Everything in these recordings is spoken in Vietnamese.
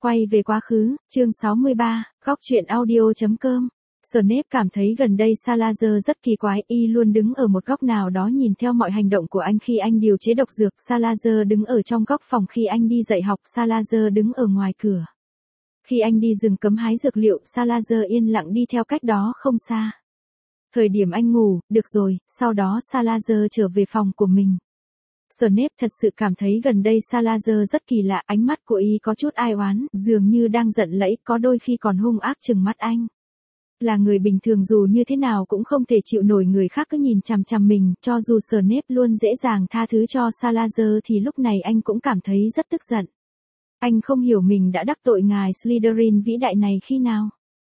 Quay về quá khứ, chương 63, góc truyện audio.com. Snape cảm thấy gần đây Salazar rất kỳ quái, y luôn đứng ở một góc nào đó nhìn theo mọi hành động của anh khi anh điều chế độc dược. Salazar đứng ở trong góc phòng khi anh đi dạy học, Salazar đứng ở ngoài cửa. Khi anh đi rừng cấm hái dược liệu, Salazar yên lặng đi theo cách đó không xa. Thời điểm anh ngủ, được rồi, sau đó Salazar trở về phòng của mình. Snape thật sự cảm thấy gần đây Salazar rất kỳ lạ, ánh mắt của y có chút ai oán, dường như đang giận lẫy, có đôi khi còn hung ác trừng mắt anh. Là người bình thường dù như thế nào cũng không thể chịu nổi người khác cứ nhìn chằm chằm mình, cho dù Snape luôn dễ dàng tha thứ cho Salazar thì lúc này anh cũng cảm thấy rất tức giận. Anh không hiểu mình đã đắc tội ngài Slytherin vĩ đại này khi nào.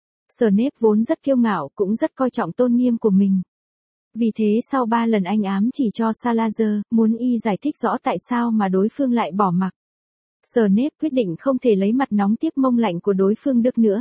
Snape vốn rất kiêu ngạo, cũng rất coi trọng tôn nghiêm của mình. Vì thế sau 3 lần anh ám chỉ cho Salazar, muốn y giải thích rõ tại sao mà đối phương lại bỏ mặc. Snape quyết định không thể lấy mặt nóng tiếp mông lạnh của đối phương được nữa.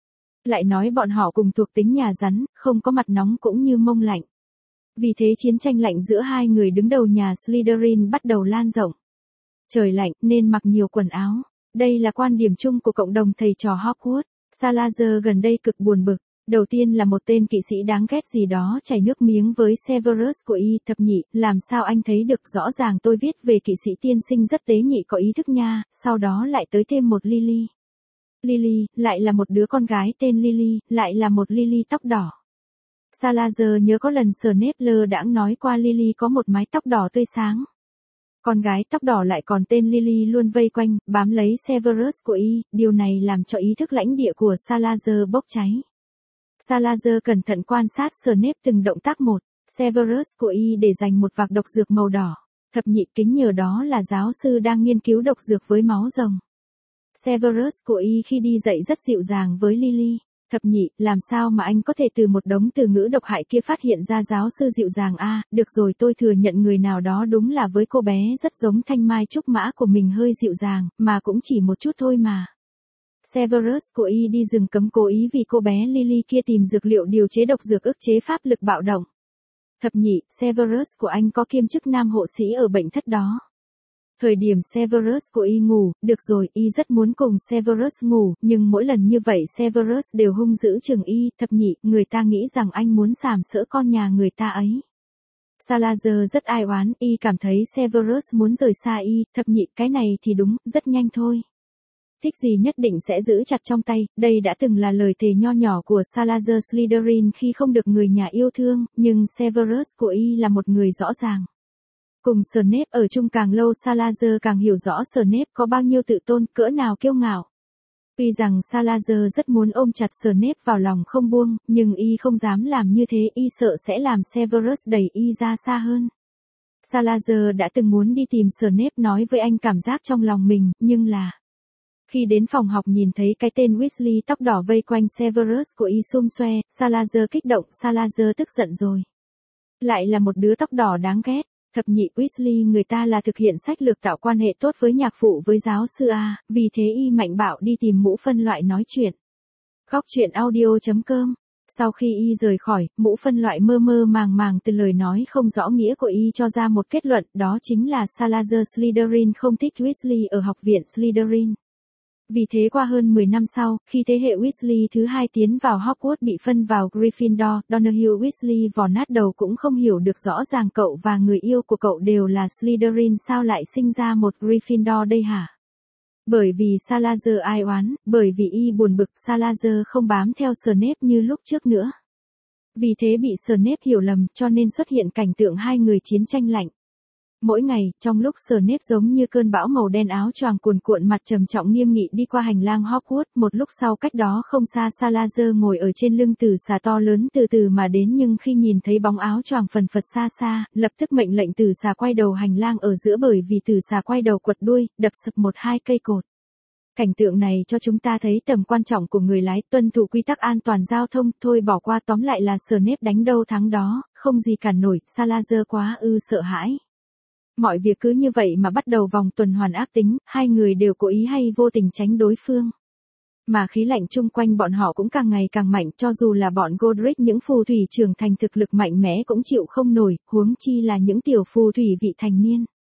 Lại nói bọn họ cùng thuộc tính nhà rắn, không có mặt nóng cũng như mông lạnh. Vì thế chiến tranh lạnh giữa hai người đứng đầu nhà Slytherin bắt đầu lan rộng. Trời lạnh nên mặc nhiều quần áo. Đây là quan điểm chung của cộng đồng thầy trò Hogwarts. Salazar gần đây cực buồn bực. Đầu tiên là một tên kỵ sĩ đáng ghét gì đó chảy nước miếng với Severus của y. Thập nhị, làm sao anh thấy được, rõ ràng tôi viết về kỵ sĩ tiên sinh rất tế nhị có ý thức nha. Sau đó lại tới thêm một Lily. Lily, lại là một đứa con gái tên Lily, lại là một Lily tóc đỏ. Salazar nhớ có lần Snape lơ đãng nói qua Lily có một mái tóc đỏ tươi sáng. Con gái tóc đỏ lại còn tên Lily luôn vây quanh, bám lấy Severus của y, điều này làm cho ý thức lãnh địa của Salazar bốc cháy. Salazar cẩn thận quan sát Snape từng động tác một, Severus của y để dành một vạc độc dược màu đỏ. Thập nhị, kính nhờ đó là giáo sư đang nghiên cứu độc dược với máu rồng. Severus của y khi đi dạy rất dịu dàng với Lily. Thập nhị, làm sao mà anh có thể từ một đống từ ngữ độc hại kia phát hiện ra giáo sư dịu dàng a? Được rồi, tôi thừa nhận người nào đó đúng là với cô bé rất giống thanh mai trúc mã của mình hơi dịu dàng, mà cũng chỉ một chút thôi mà. Severus của y đi rừng cấm cố ý vì cô bé Lily kia tìm dược liệu điều chế độc dược ức chế pháp lực bạo động. Thập nhị, Severus của anh có kiêm chức nam hộ sĩ ở bệnh thất đó. Thời điểm Severus của y ngủ, được rồi, y rất muốn cùng Severus ngủ, nhưng mỗi lần như vậy Severus đều hung dữ chừng y. Thập nhị, người ta nghĩ rằng anh muốn sàm sỡ con nhà người ta ấy. Salazar rất ai oán, y cảm thấy Severus muốn rời xa y. Thập nhị, cái này thì đúng, rất nhanh thôi. Thích gì nhất định sẽ giữ chặt trong tay, đây đã từng là lời thề nho nhỏ của Salazar Slytherin khi không được người nhà yêu thương, nhưng Severus của y là một người rõ ràng. Cùng Snape ở chung càng lâu Salazar càng hiểu rõ Snape có bao nhiêu tự tôn, cỡ nào kiêu ngạo. Tuy rằng Salazar rất muốn ôm chặt Snape vào lòng không buông, nhưng y không dám làm như thế, y sợ sẽ làm Severus đẩy y ra xa hơn. Salazar đã từng muốn đi tìm Snape nói với anh cảm giác trong lòng mình, nhưng là... Khi đến phòng học nhìn thấy cái tên Weasley tóc đỏ vây quanh Severus của y xum xoe, Salazar kích động, Salazar tức giận rồi. Lại là một đứa tóc đỏ đáng ghét. Thập nhị, Weasley người ta là thực hiện sách lược tạo quan hệ tốt với nhạc phụ với giáo sư A, vì thế y mạnh bạo đi tìm mũ phân loại nói chuyện. Góc truyện audio.com. Sau khi y rời khỏi, mũ phân loại mơ mơ màng màng từ lời nói không rõ nghĩa của y cho ra một kết luận, đó chính là Salazar Slytherin không thích Weasley ở học viện Slytherin. Vì thế qua hơn 10 năm sau, khi thế hệ Weasley thứ hai tiến vào Hogwarts bị phân vào Gryffindor, Donahue Weasley vò nát đầu cũng không hiểu được rõ ràng cậu và người yêu của cậu đều là Slytherin, sao lại sinh ra một Gryffindor đây hả? Bởi vì Salazar ai oán, bởi vì y buồn bực, Salazar không bám theo Snape như lúc trước nữa. Vì thế bị Snape hiểu lầm, cho nên xuất hiện cảnh tượng hai người chiến tranh lạnh. Mỗi ngày, trong lúc Snape giống như cơn bão màu đen áo choàng cuồn cuộn mặt trầm trọng nghiêm nghị đi qua hành lang Hogwarts, một lúc sau cách đó không xa Salazar ngồi ở trên lưng tử xà to lớn từ từ mà đến, nhưng khi nhìn thấy bóng áo choàng phần phật xa xa, lập tức mệnh lệnh tử xà quay đầu hành lang ở giữa, bởi vì tử xà quay đầu quật đuôi, đập sập 1-2 cây cột. Cảnh tượng này cho chúng ta thấy tầm quan trọng của người lái, tuân thủ quy tắc an toàn giao thông, thôi bỏ qua, tóm lại là Snape đánh đâu thắng đó, không gì cản nổi, Salazar quá sợ hãi. Mọi việc cứ như vậy mà bắt đầu vòng tuần hoàn ác tính, hai người đều cố ý hay vô tình tránh đối phương. Mà khí lạnh chung quanh bọn họ cũng càng ngày càng mạnh, cho dù là bọn Godric những phù thủy trưởng thành thực lực mạnh mẽ cũng chịu không nổi, huống chi là những tiểu phù thủy vị thành niên.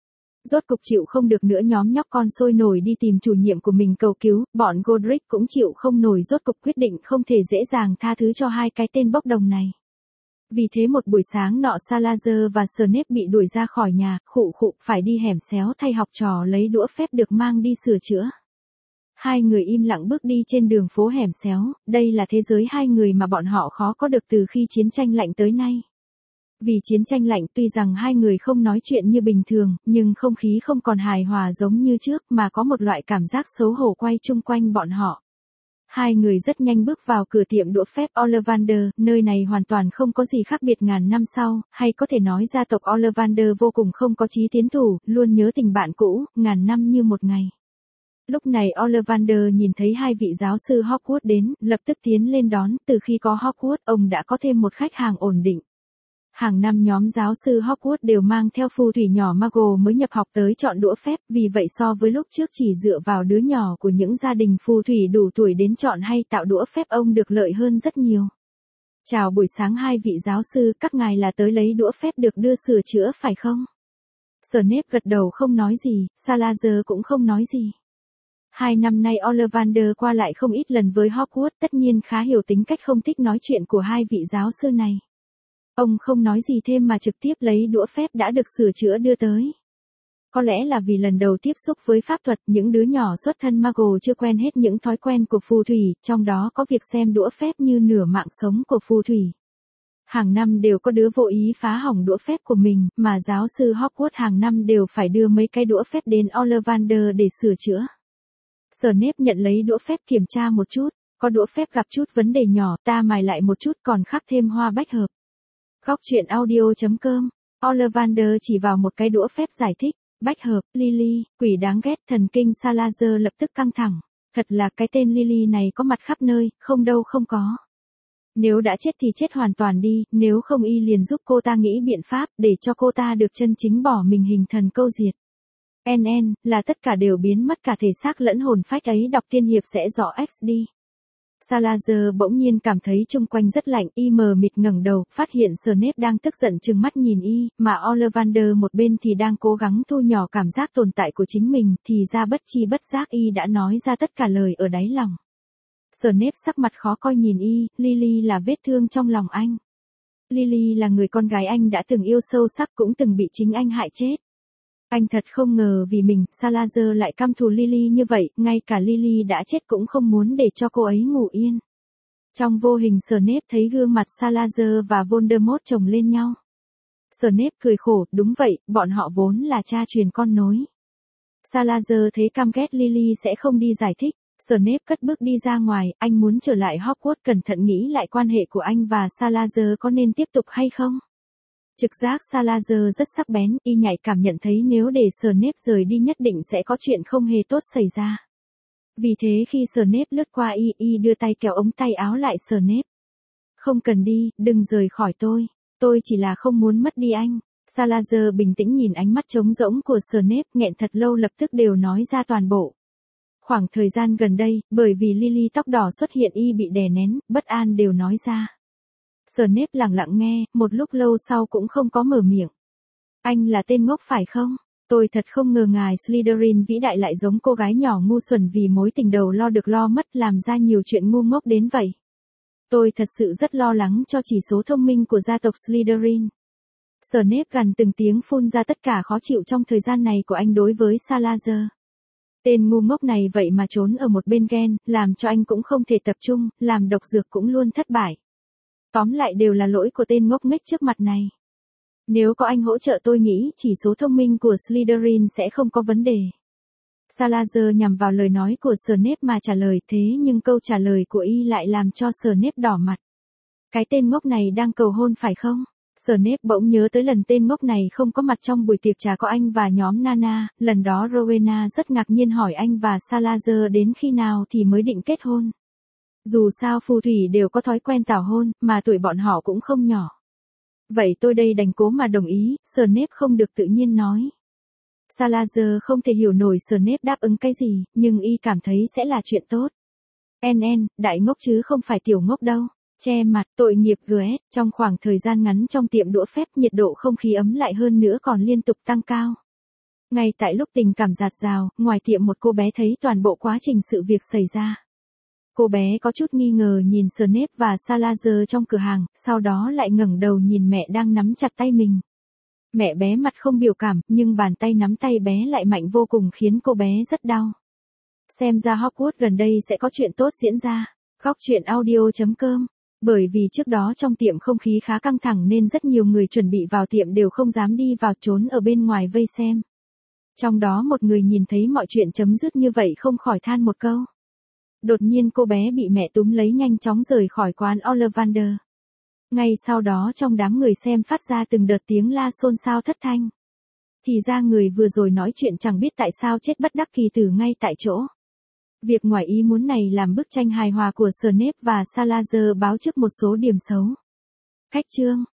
Rốt cục chịu không được nữa, nhóm nhóc con sôi nổi đi tìm chủ nhiệm của mình cầu cứu, bọn Godric cũng chịu không nổi, rốt cục quyết định không thể dễ dàng tha thứ cho hai cái tên bốc đồng này. Vì thế một buổi sáng nọ Salazar và Snape bị đuổi ra khỏi nhà, phải đi hẻm xéo thay học trò lấy đũa phép được mang đi sửa chữa. Hai người im lặng bước đi trên đường phố hẻm xéo, đây là thế giới hai người mà bọn họ khó có được từ khi chiến tranh lạnh tới nay. Vì chiến tranh lạnh tuy rằng hai người không nói chuyện như bình thường, nhưng không khí không còn hài hòa giống như trước mà có một loại cảm giác xấu hổ quay chung quanh bọn họ. Hai người rất nhanh bước vào cửa tiệm đũa phép Ollivander, nơi này hoàn toàn không có gì khác biệt ngàn năm sau, hay có thể nói gia tộc Ollivander vô cùng không có chí tiến thủ, luôn nhớ tình bạn cũ, ngàn năm như một ngày. Lúc này Ollivander nhìn thấy hai vị giáo sư Hogwarts đến, lập tức tiến lên đón, từ khi có Hogwarts, ông đã có thêm một khách hàng ổn định. Hàng năm nhóm giáo sư Hogwarts đều mang theo phù thủy nhỏ Muggle mới nhập học tới chọn đũa phép, vì vậy so với lúc trước chỉ dựa vào đứa nhỏ của những gia đình phù thủy đủ tuổi đến chọn hay tạo đũa phép, ông được lợi hơn rất nhiều. Chào buổi sáng hai vị giáo sư, các ngài là tới lấy đũa phép được đưa sửa chữa phải không? Snape gật đầu không nói gì, Salazar cũng không nói gì. 2 năm nay Ollivander qua lại không ít lần với Hogwarts, tất nhiên khá hiểu tính cách không thích nói chuyện của hai vị giáo sư này. Ông không nói gì thêm mà trực tiếp lấy đũa phép đã được sửa chữa đưa tới. Có lẽ là vì lần đầu tiếp xúc với pháp thuật, những đứa nhỏ xuất thân Muggle chưa quen hết những thói quen của phù thủy, trong đó có việc xem đũa phép như nửa mạng sống của phù thủy. Hàng năm đều có đứa vô ý phá hỏng đũa phép của mình, mà giáo sư Hogwarts hàng năm đều phải đưa mấy cái đũa phép đến Ollivander để sửa chữa. Snape nhận lấy đũa phép kiểm tra một chút, có đũa phép gặp chút vấn đề nhỏ, ta mài lại một chút còn khắc thêm hoa bách hợp. Góc truyện audio.com, Ollivander chỉ vào một cái đũa phép giải thích, bách hợp, Lily, quỷ đáng ghét, thần kinh. Salazar lập tức căng thẳng, thật là cái tên Lily này có mặt khắp nơi, không đâu không có. Nếu đã chết thì chết hoàn toàn đi, nếu không y liền giúp cô ta nghĩ biện pháp để cho cô ta được chân chính bỏ mình hình thần câu diệt. Là tất cả đều biến mất cả thể xác lẫn hồn phách ấy, đọc tiên hiệp sẽ rõ X đi. Salazar bỗng nhiên cảm thấy chung quanh rất lạnh, y mờ mịt ngẩng đầu, phát hiện Snape đang tức giận trừng mắt nhìn y, mà Ollivander một bên thì đang cố gắng thu nhỏ cảm giác tồn tại của chính mình, thì ra bất chi bất giác y đã nói ra tất cả lời ở đáy lòng. Snape sắc mặt khó coi nhìn y, Lily là vết thương trong lòng anh. Lily là người con gái anh đã từng yêu sâu sắc, cũng từng bị chính anh hại chết. Anh thật không ngờ vì mình, Salazar lại căm thù Lily như vậy, ngay cả Lily đã chết cũng không muốn để cho cô ấy ngủ yên. Trong vô hình Snape thấy gương mặt Salazar và Voldemort chồng lên nhau. Snape cười khổ, đúng vậy, bọn họ vốn là cha truyền con nối. Salazar thấy căm ghét Lily sẽ không đi giải thích. Snape cất bước đi ra ngoài, anh muốn trở lại Hogwarts, cẩn thận nghĩ lại quan hệ của anh và Salazar có nên tiếp tục hay không. Trực giác Salazar rất sắc bén, y nhạy cảm nhận thấy nếu để Snape rời đi nhất định sẽ có chuyện không hề tốt xảy ra. Vì thế khi Snape lướt qua y đưa tay kéo ống tay áo lại Snape. Không cần đi, đừng rời khỏi tôi chỉ là không muốn mất đi anh. Salazar bình tĩnh nhìn ánh mắt trống rỗng của Snape, nghẹn thật lâu lập tức đều nói ra toàn bộ. Khoảng thời gian gần đây, bởi vì Lily tóc đỏ xuất hiện y bị đè nén, bất an đều nói ra. Snape lặng lặng nghe, một lúc lâu sau cũng không có mở miệng. Anh là tên ngốc phải không? Tôi thật không ngờ ngài Slytherin vĩ đại lại giống cô gái nhỏ ngu xuẩn vì mối tình đầu lo được lo mất làm ra nhiều chuyện ngu ngốc đến vậy. Tôi thật sự rất lo lắng cho chỉ số thông minh của gia tộc Slytherin. Snape gằn từng tiếng phun ra tất cả khó chịu trong thời gian này của anh đối với Salazar. Tên ngu ngốc này vậy mà trốn ở một bên ghen, làm cho anh cũng không thể tập trung, làm độc dược cũng luôn thất bại. Tóm lại đều là lỗi của tên ngốc nghếch trước mặt này. Nếu có anh hỗ trợ tôi nghĩ chỉ số thông minh của Slytherin sẽ không có vấn đề. Salazar nhằm vào lời nói của Snape mà trả lời, thế nhưng câu trả lời của y lại làm cho Snape đỏ mặt. Cái tên ngốc này đang cầu hôn phải không? Snape bỗng nhớ tới lần tên ngốc này không có mặt trong buổi tiệc trà có anh và nhóm Nana, lần đó Rowena rất ngạc nhiên hỏi anh và Salazar đến khi nào thì mới định kết hôn. Dù sao phù thủy đều có thói quen tảo hôn, mà tuổi bọn họ cũng không nhỏ. Vậy tôi đây đành cố mà đồng ý, Snape không được tự nhiên nói. Salazar không thể hiểu nổi Snape đáp ứng cái gì, nhưng y cảm thấy sẽ là chuyện tốt. Đại ngốc chứ không phải tiểu ngốc đâu. Che mặt, tội nghiệp GS, trong khoảng thời gian ngắn trong tiệm đũa phép nhiệt độ không khí ấm lại hơn nữa còn liên tục tăng cao. Ngay tại lúc tình cảm dạt dào, ngoài tiệm một cô bé thấy toàn bộ quá trình sự việc xảy ra. Cô bé có chút nghi ngờ nhìn Snape và Salazar trong cửa hàng, sau đó lại ngẩng đầu nhìn mẹ đang nắm chặt tay mình. Mẹ bé mặt không biểu cảm, nhưng bàn tay nắm tay bé lại mạnh vô cùng khiến cô bé rất đau. Xem ra Hogwarts gần đây sẽ có chuyện tốt diễn ra. Góc truyện audio.com. Bởi vì trước đó trong tiệm không khí khá căng thẳng nên rất nhiều người chuẩn bị vào tiệm đều không dám đi vào, trốn ở bên ngoài vây xem. Trong đó một người nhìn thấy mọi chuyện chấm dứt như vậy không khỏi than một câu. Đột nhiên cô bé bị mẹ túm lấy nhanh chóng rời khỏi quán Ollivander. Ngay sau đó trong đám người xem phát ra từng đợt tiếng la xôn xao thất thanh. Thì ra người vừa rồi nói chuyện chẳng biết tại sao chết bất đắc kỳ tử ngay tại chỗ. Việc ngoài ý muốn này làm bức tranh hài hòa của Snape và Salazar báo trước một số điểm xấu. Cách chương